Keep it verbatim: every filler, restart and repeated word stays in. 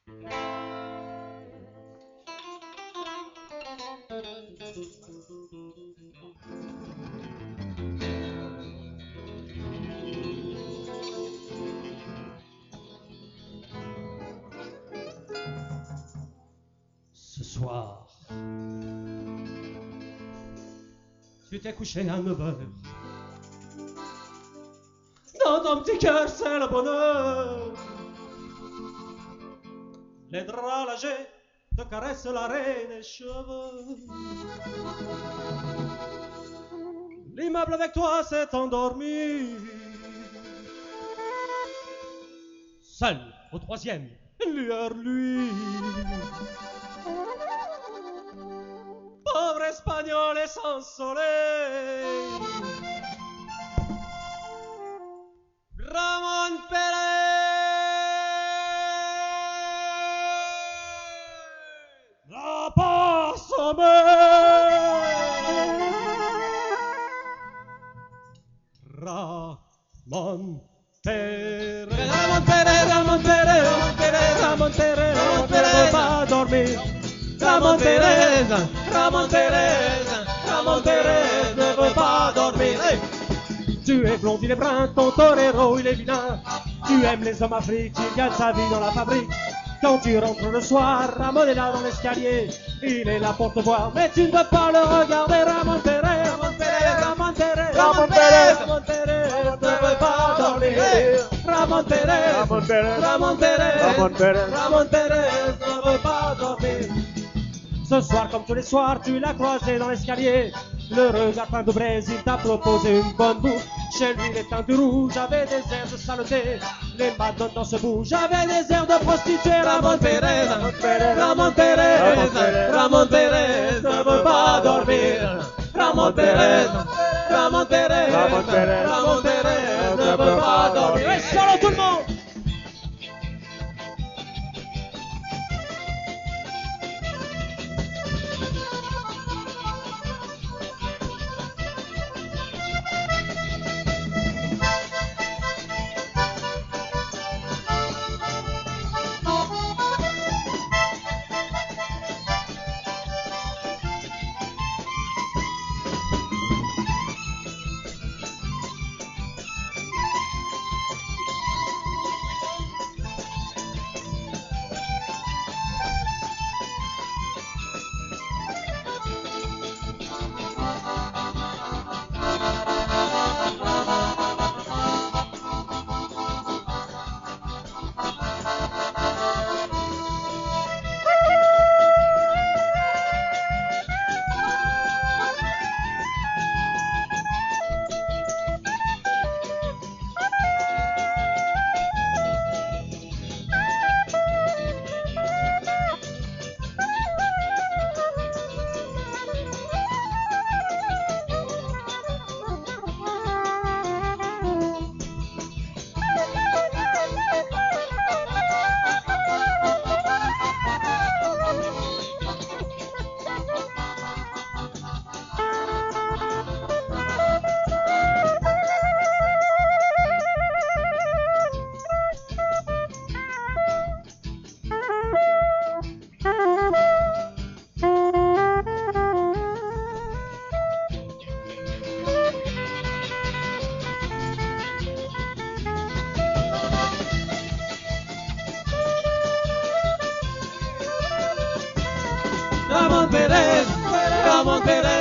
Ce soir, tu t'es couché à neuf heures. Dans ton petit cœur, c'est le bonheur. Les draps légers te caressent l'arrêt des cheveux. L'immeuble avec toi s'est endormi. Seul au troisième, lueur lui. Pauvre espagnol et sans soleil. Ramon Pérez n'a pas sommeil. Ramon Pérez, Ramon Pérez, Ramon Pérez, Ramon Pérez, Ramon Pérez, Ramon Pérez ne veut pas dormir. Ramon Pérez, Ramon Pérez, Ramon Pérez ne veut pas dormir. Hey! Tu es blond, il est brun, ton torero il est vilain. Tu aimes les hommes africains, il gagne sa vie dans la fabrique. Quand tu rentres le soir, Ramon est là dans l'escalier. Il est là pour te voir, mais tu ne veux pas le regarder. Ramon Pérez, Ramon Pérez, Ramon Pérez, Ramon Pérez, Ramon Pérez ne veut pas dormir. Ramon Pérez, Ramon Pérez, Ramon Pérez, Ramon Pérez, Ramon Pérez ne veut pas dormir. Ce soir, comme tous les soirs, tu l'as croisé dans l'escalier. Le regard plein de braise, il t'a proposé une bonne bouffe. Chez lui, les teintes rouges avaient des airs de saleté. Les madones dans ce bout, j'avais des airs de prostituée. Ramon Pérez, Ramon Pérez, Ramon Pérez, Ramon Pérez ne veut pas dormir. Ramon Pérez, Ramon Pérez, Ramon Pérez, Ramon Pérez ne veut pas dormir. Et solo tout le monde! Ramon Pérez, Ramon Pérez,